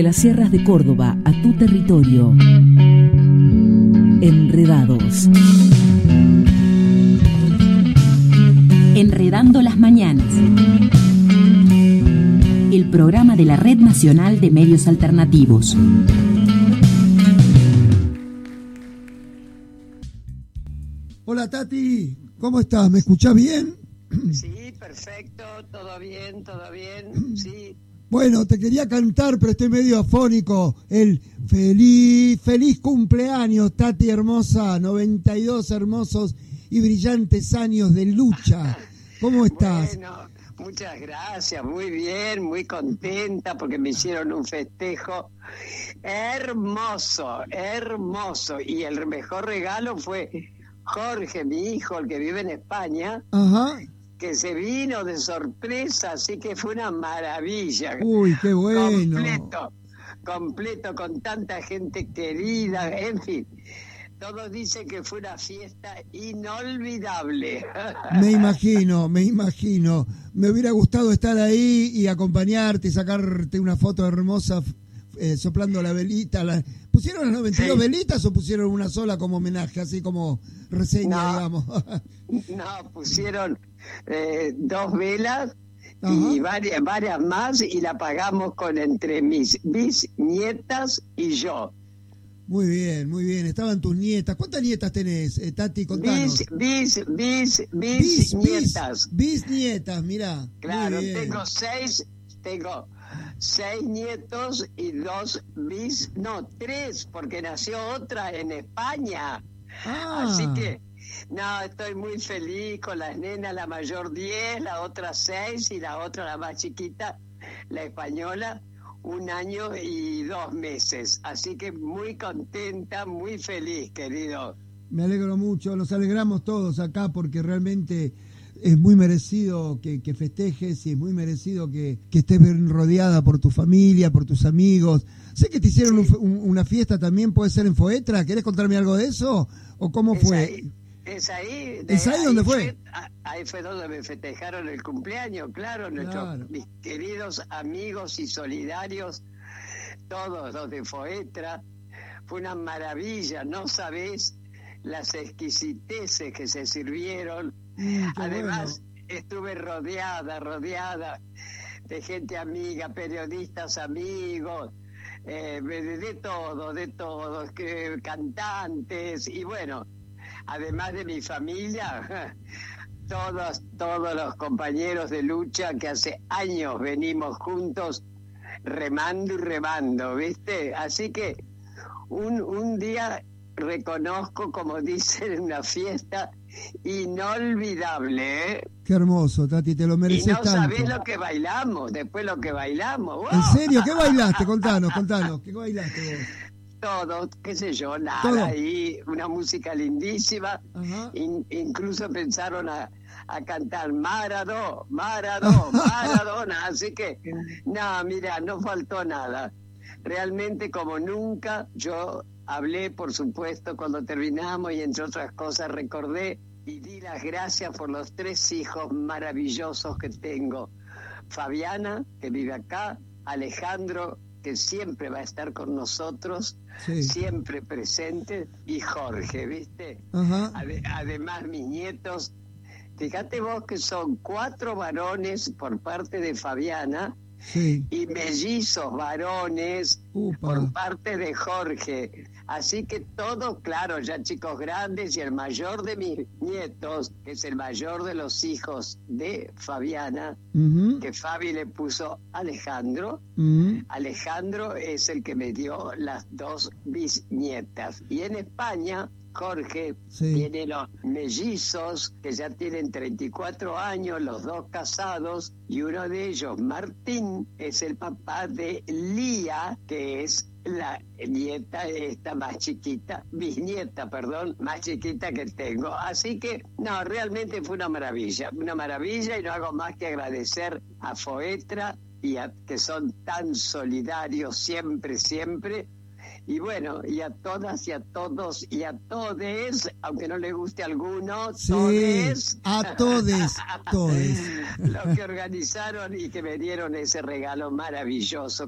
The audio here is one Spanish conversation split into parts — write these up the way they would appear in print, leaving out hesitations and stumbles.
las sierras de Córdoba a tu territorio. Enredados. Enredando las mañanas. El programa de la Red Nacional de Medios Alternativos. Hola Tati, ¿cómo estás? ¿Me escuchás bien? Sí, perfecto, todo bien, sí. Bueno, te quería cantar, pero estoy medio afónico. El feliz cumpleaños, Tati hermosa, 92 hermosos y brillantes años de lucha. ¿Cómo estás? Bueno, muchas gracias, muy bien, muy contenta porque me hicieron un festejo hermoso. Y el mejor regalo fue Jorge, mi hijo, el que vive en España. Ajá. Que se vino de sorpresa, así que fue una maravilla. Uy, qué bueno. Completo, con tanta gente querida, en fin. Todos dicen que fue una fiesta inolvidable. Me imagino. Me hubiera gustado estar ahí y acompañarte y sacarte una foto hermosa soplando la velita. ¿Pusieron las 92 velitas o pusieron una sola como homenaje, así como reseña, digamos? No, pusieron 2 velas. Ajá. Y varias más, y la pagamos con entre mis bisnietas y yo. Muy bien. Estaban tus nietas. ¿Cuántas nietas tenés, Tati? Contanos. Bisnietas. Bisnietas, mirá. Claro, tengo 6 nietos y 3, porque nació otra en España. Así que, no, estoy muy feliz con las nenas, la mayor 10, la otra 6 y la otra, la más chiquita, la española, 1 año y 2 meses. Así que muy contenta, muy feliz, querido. Me alegro mucho, nos alegramos todos acá porque realmente es muy merecido que festejes y es muy merecido que estés bien rodeada por tu familia, por tus amigos. Sé que te hicieron una fiesta también, ¿puede ser en Foetra? ¿Querés contarme algo de eso? ¿O cómo fue? ¿Es ahí? ¿Es ahí donde fue? Ahí fue donde me festejaron el cumpleaños, claro. Mis queridos amigos y solidarios, todos los de Foetra. Fue una maravilla, no sabés las exquisiteces que se sirvieron. Además, estuve rodeada de gente amiga, periodistas amigos, de todo, cantantes, y bueno, además de mi familia, todos los compañeros de lucha que hace años venimos juntos remando, ¿viste? Así que un día reconozco, como dicen, en una fiesta inolvidable, ¿eh? Qué hermoso, Tati, te lo mereces tanto. Y no sabés lo que bailamos, ¡wow! ¿En serio? ¿Qué bailaste? Contanos, ¿qué bailaste vos? Todo, qué sé yo, nada, ¿todo? Ahí una música lindísima. Incluso pensaron a cantar Maradona, así que, no, mira, no faltó nada. Realmente como nunca. Yo hablé, por supuesto, cuando terminamos y entre otras cosas recordé y di las gracias por los 3 hijos maravillosos que tengo. Fabiana, que vive acá, Alejandro, que siempre va a estar con nosotros, siempre presente, y Jorge, ¿viste? Además, mis nietos, fíjate vos que son 4 varones por parte de Fabiana, y mellizos varones por parte de Jorge. Así que todos, claro, ya chicos grandes, y el mayor de mis nietos, que es el mayor de los hijos de Fabiana, que Fabi le puso Alejandro. Alejandro es el que me dio las 2 bisnietas. Y en España, Jorge tiene los mellizos que ya tienen 34 años, los 2 casados, y uno de ellos, Martín, es el papá de Lía, que es la nieta esta más chiquita, bisnieta, perdón, más chiquita que tengo. Así que, no, realmente fue una maravilla, y no hago más que agradecer a Foetra y a que son tan solidarios siempre, y bueno, y a todas y a todos y a todes, aunque no le guste a alguno, todes. A todes. Los que organizaron y que me dieron ese regalo maravilloso que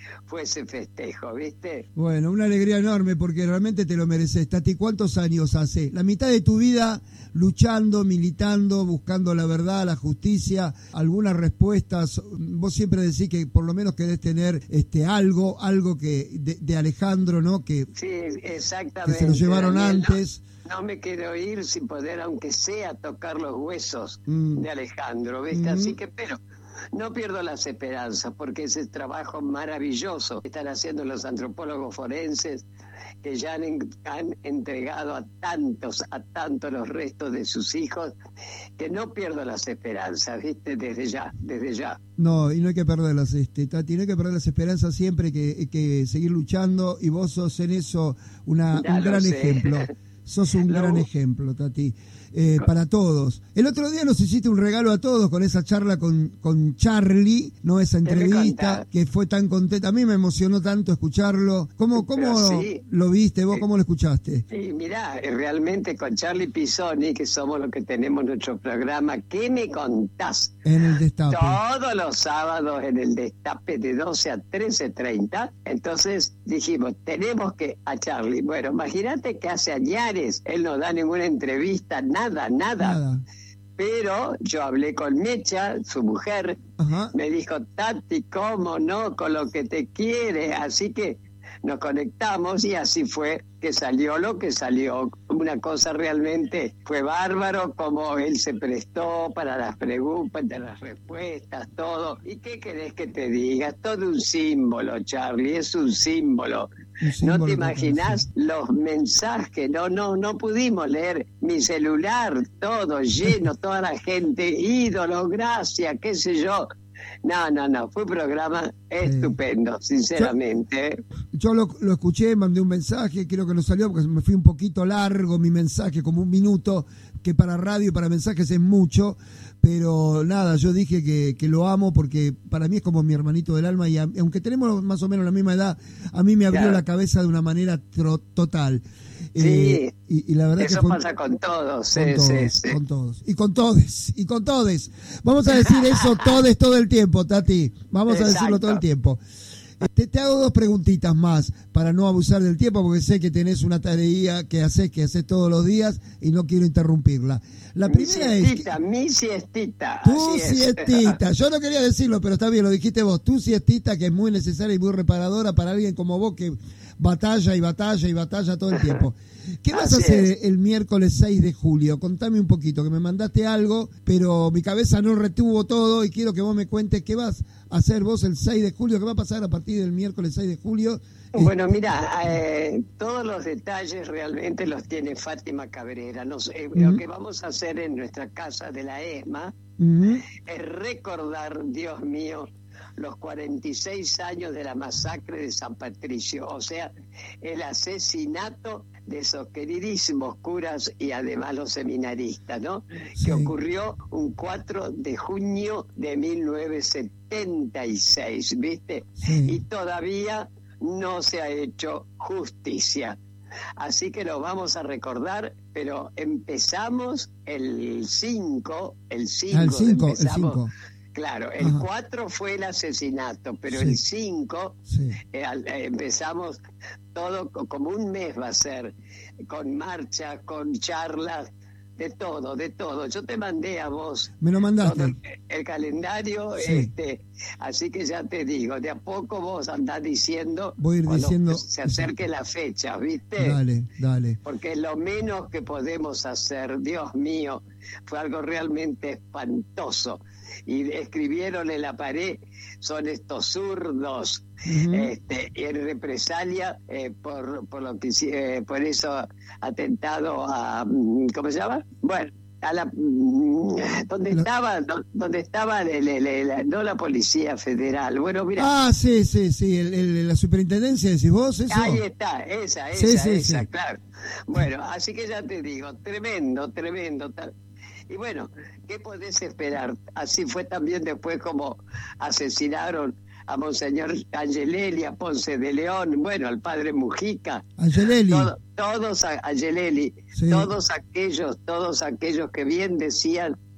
fue ese festejo, ¿viste? Bueno, una alegría enorme porque realmente te lo mereces. Tati, ¿cuántos años hace? La mitad de tu vida luchando, militando, buscando la verdad, la justicia, algunas respuestas. Vos siempre decís que por lo menos querés tener algo que de Alejandro, ¿no? Que, sí, exactamente. Que se lo llevaron Daniel, antes. No me quiero ir sin poder, aunque sea, tocar los huesos de Alejandro, ¿viste? Así que, pero no pierdo las esperanzas, porque ese trabajo maravilloso que están haciendo los antropólogos forenses, que ya han entregado a tantos los restos de sus hijos, que no pierdo las esperanzas, ¿viste? Desde ya. No, y no hay que perderlas, Tati, no hay que perder las esperanzas siempre, hay que seguir luchando, y vos sos en eso un gran ejemplo. Sos un gran ejemplo, Tati, para todos. El otro día nos hiciste un regalo a todos con esa charla con Charlie, ¿no? Esa entrevista que fue tan contenta. A mí me emocionó tanto escucharlo. ¿Cómo sí, lo viste vos? ¿Cómo lo escuchaste? Sí, mirá, realmente con Charlie Pisoni, que somos los que tenemos nuestro programa, ¿qué me contás? En el Destape. Todos los sábados en el Destape de 12 a 13:30. Entonces dijimos, tenemos que a Charlie. Bueno, imagínate que hace años él no da ninguna entrevista, nada. Pero yo hablé con Mecha, su mujer, me dijo, Tati, ¿cómo no? Con lo que te quiere. Así que nos conectamos y así fue que salió lo que salió. Una cosa realmente fue bárbaro, como él se prestó para las preguntas, las respuestas, todo. ¿Y qué querés que te diga? Es todo un símbolo, Charlie, es un símbolo. No te imaginás los mensajes, no pudimos leer, mi celular, todo lleno, toda la gente, ídolos, gracias, qué sé yo. No, fue un programa estupendo, sinceramente. Yo lo escuché, mandé un mensaje, creo que no salió porque me fui un poquito largo mi mensaje, como 1 minuto, que para radio y para mensajes es mucho, pero nada, yo dije que lo amo porque para mí es como mi hermanito del alma y aunque tenemos más o menos la misma edad, a mí me abrió la cabeza de una manera total. Sí, y la verdad eso que pasa con todos. Con todos. Y con todes. Vamos a decir eso todo el tiempo, Tati. Vamos a decirlo todo el tiempo. Te hago 2 preguntitas más para no abusar del tiempo, porque sé que tenés una tarea que haces todos los días y no quiero interrumpirla. La primera mi siestita. Tu siestita. Yo no quería decirlo, pero está bien, lo dijiste vos. Tu siestita, que es muy necesaria y muy reparadora para alguien como vos que batalla todo el tiempo. ¿Qué vas a hacer el miércoles 6 de julio? Contame un poquito, que me mandaste algo, pero mi cabeza no retuvo todo y quiero que vos me cuentes qué vas a hacer vos el 6 de julio, qué va a pasar a partir del miércoles 6 de julio. Bueno, mira, todos los detalles realmente los tiene Fátima Cabrera. Lo que vamos a hacer en nuestra casa de la ESMA es recordar, Dios mío, los 46 años de la masacre de San Patricio, o sea, el asesinato de esos queridísimos curas y además los seminaristas, ¿no? Sí. Que ocurrió un 4 de junio de 1976, ¿viste? Sí. Y todavía no se ha hecho justicia. Así que lo vamos a recordar, pero empezamos el 5. Claro, el 4 fue el asesinato, pero el 5 empezamos todo, como un mes va a ser, con marchas, con charlas, de todo. Yo te mandé a vos. Me lo mandaste. El calendario, así que ya te digo, de a poco vos andás diciendo. Voy a ir diciendo. Se acerque la fecha, ¿viste? Dale. Porque lo menos que podemos hacer, Dios mío, fue algo realmente espantoso. Y escribieron en la pared, son estos zurdos, en represalia por lo que por eso atentado a, ¿cómo se llama? Bueno, a la donde estaba no la Policía Federal. Bueno, mira. Sí, la superintendencia, decís vos, eso. Ahí está, esa, claro. Bueno, así que ya te digo, tremendo. Y bueno, ¿qué podés esperar? Así fue también después como asesinaron a Monseñor Angelelli, a Ponce de León, bueno, al padre Mujica. Angelelli. Todos a Angelelli, todos aquellos que bien decían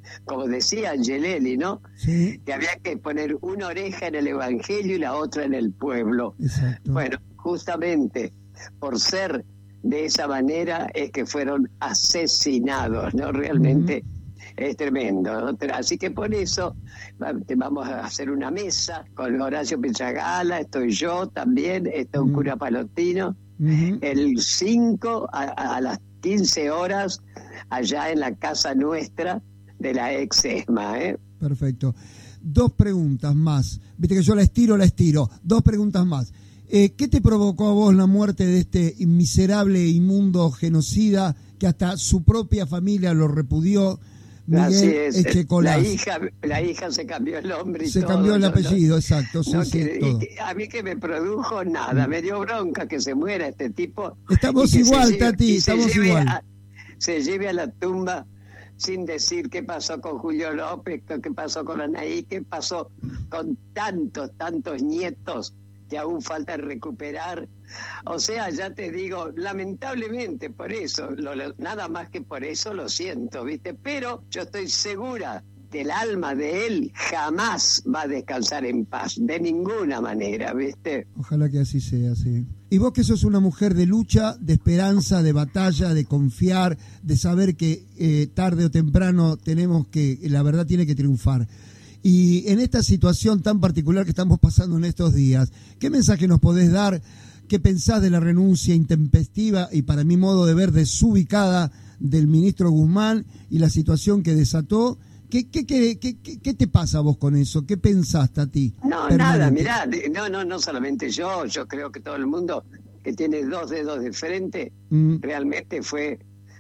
como decía Angelelli, ¿no? Sí. Que había que poner una oreja en el Evangelio y la otra en el pueblo. Exacto. Bueno, justamente por ser de esa manera es que fueron asesinados, ¿no? Realmente es tremendo, ¿no? Así que por eso vamos a hacer una mesa con Horacio Pichagala, estoy yo también, está un cura palotino, el 5 a las 15 horas allá en la casa nuestra de la ex ESMA, ¿eh? Perfecto. 2 preguntas más. Viste que yo la estiro. 2 preguntas más. ¿Qué te provocó a vos la muerte de este miserable, inmundo genocida que hasta su propia familia lo repudió? Miguel Echecolás. La hija se cambió el nombre y se todo. Cambió el apellido, exacto. Sí, todo. A mí que me produjo nada, me dio bronca que se muera este tipo. Estamos igual, Tati, estamos igual. Se lleve a la tumba sin decir qué pasó con Julio López, qué pasó con Anaí, qué pasó con tantos nietos que aún falta recuperar. O sea, ya te digo, lamentablemente por eso, nada más que por eso lo siento, ¿viste? Pero yo estoy segura que el alma de él jamás va a descansar en paz, de ninguna manera, ¿viste? Ojalá que así sea, sí. Y vos que sos una mujer de lucha, de esperanza, de batalla, de confiar, de saber que tarde o temprano la verdad tiene que triunfar. Y en esta situación tan particular que estamos pasando en estos días, ¿qué mensaje nos podés dar? ¿Qué pensás de la renuncia intempestiva y, para mi modo de ver, desubicada del ministro Guzmán y la situación que desató? ¿Qué te pasa a vos con eso? ¿Qué pensás, Tati? No, nada, mirá, no solamente yo creo que todo el mundo que tiene 2 dedos de frente realmente fue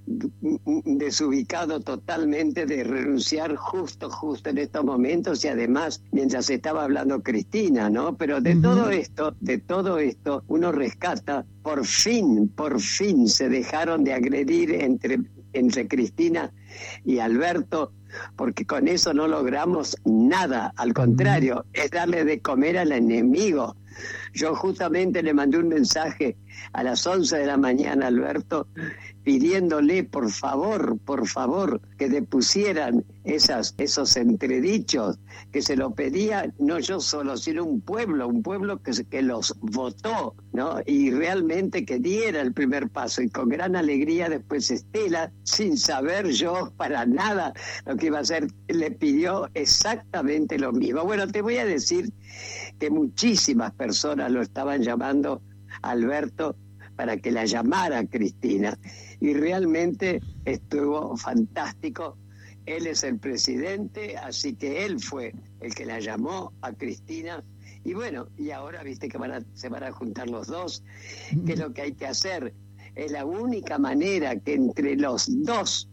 desubicado totalmente de renunciar justo en estos momentos, y además mientras estaba hablando Cristina, ¿no? Pero de todo esto uno rescata, por fin se dejaron de agredir entre Cristina y Alberto, porque con eso no logramos nada, al contrario, es darle de comer al enemigo. Yo justamente le mandé un mensaje a las 11 de la mañana a Alberto pidiéndole por favor que depusieran esos entredichos, que se lo pedía no yo solo, sino un pueblo que los votó, ¿no? Y realmente que diera el primer paso, y con gran alegría después Estela, sin saber yo para nada lo que iba a hacer, le pidió exactamente lo mismo. Bueno, te voy a decir que muchísimas personas lo estaban llamando a Alberto para que la llamara a Cristina, y realmente estuvo fantástico. Él es el presidente, así que él fue el que la llamó a Cristina, y bueno, y ahora viste que se van a juntar los dos, que es lo que hay que hacer. Es la única manera que entre los dos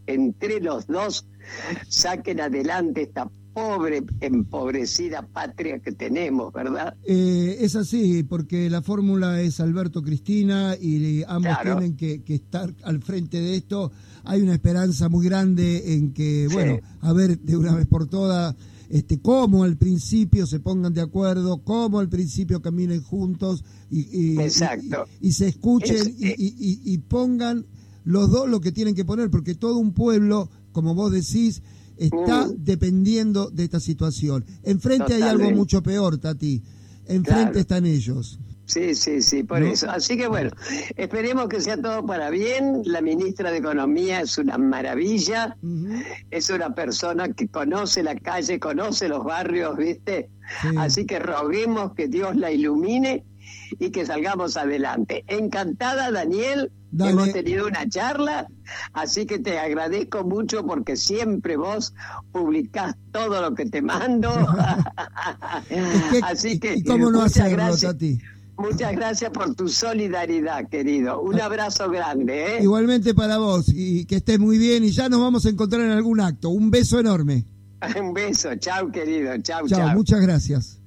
saquen adelante esta pobre, empobrecida patria que tenemos, ¿verdad? Es así, porque la fórmula es Alberto-Cristina y ambos tienen que estar al frente de esto. Hay una esperanza muy grande en que, bueno, a ver de una vez por todas, cómo al principio se pongan de acuerdo, cómo al principio caminen juntos y se escuchen y pongan los dos lo que tienen que poner, porque todo un pueblo, como vos decís, está dependiendo de esta situación. Enfrente hay algo mucho peor, Tati. Enfrente están ellos. Sí, por eso. Así que bueno, esperemos que sea todo para bien. La ministra de Economía es una maravilla. Es una persona que conoce la calle, conoce los barrios, ¿viste? Sí. Así que roguemos que Dios la ilumine y que salgamos adelante. Encantada, Daniel. Dale. Hemos tenido una charla, así que te agradezco mucho porque siempre vos publicás todo lo que te mando. Así que ¿y cómo no hacerlo, Tati? Muchas gracias por tu solidaridad, querido. Un abrazo grande, ¿eh? Igualmente para vos, y que estés muy bien, y ya nos vamos a encontrar en algún acto. Un beso enorme. Un beso, chau, querido, chau. Muchas gracias.